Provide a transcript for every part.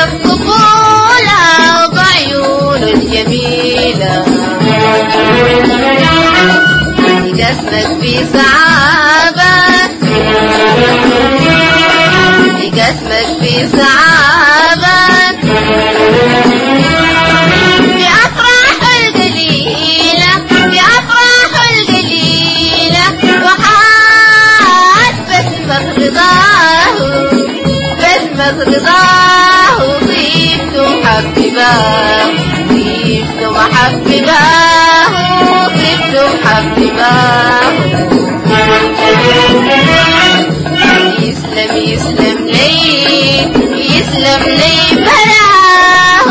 الطفولة بعيونه الجميلة يقسمك في سعادة يقسمك في سعادة في أفراح القليلة في أفراح القليلة وحاس بسمة رضاه بسمة رضاه طيبته محبباه طيبته محبباه طيبته محبباه يسلم يسلم لي يسلم لي براه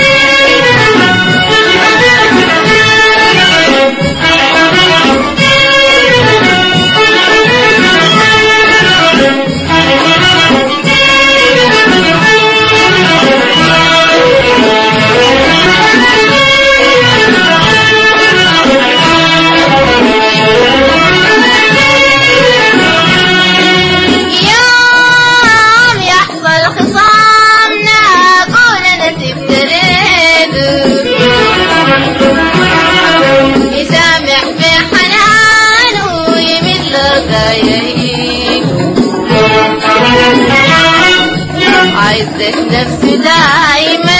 عزة نفسي دايما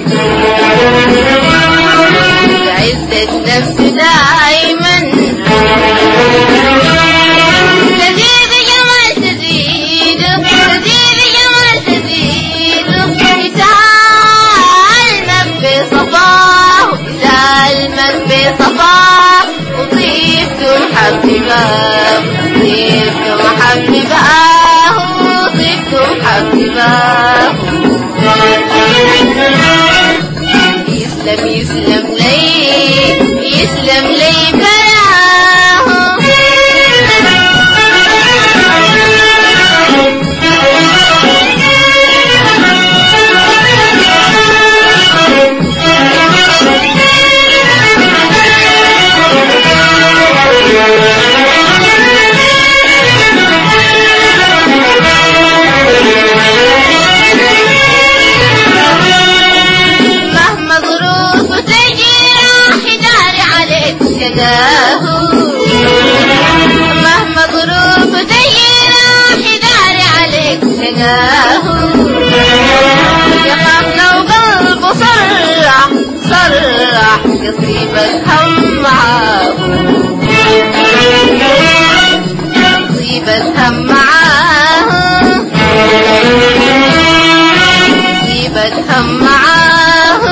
عزة نفسي دايما تزيد جمال تزيد تزيد جمال تزيد يسالمك بصفاه يسالمك بصفاه وطيبته محبباه طيبته محبباه طيبته محبباه يسلم يسلم لي يسلم لي براه مهما ظروف تجينا حداري عليك تلقاه يخاف لو قلبه صرح صرح يصيب الهم معاه يصيب الهم معاه يصيب الهم معاه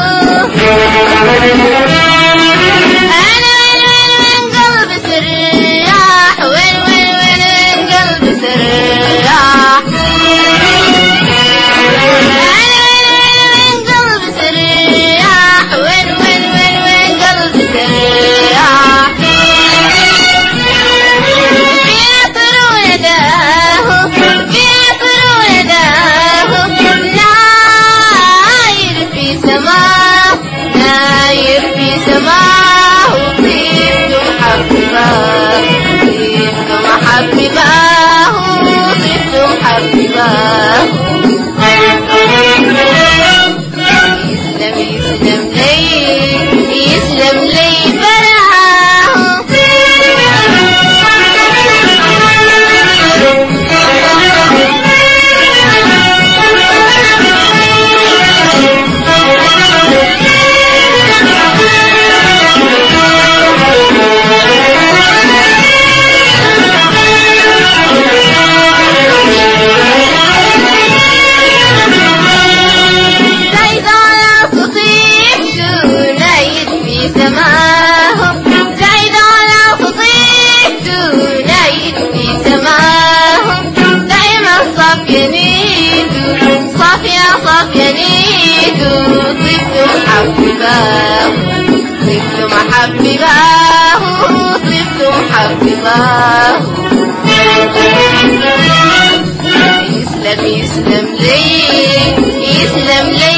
محبباه طيبته محبباه يسلم يسلم لي يسلم لي براه صافية صافية نيدو طيبته محبباه طيبته محبباه طيبته محبباه يسلم يسلم لي يسلم لي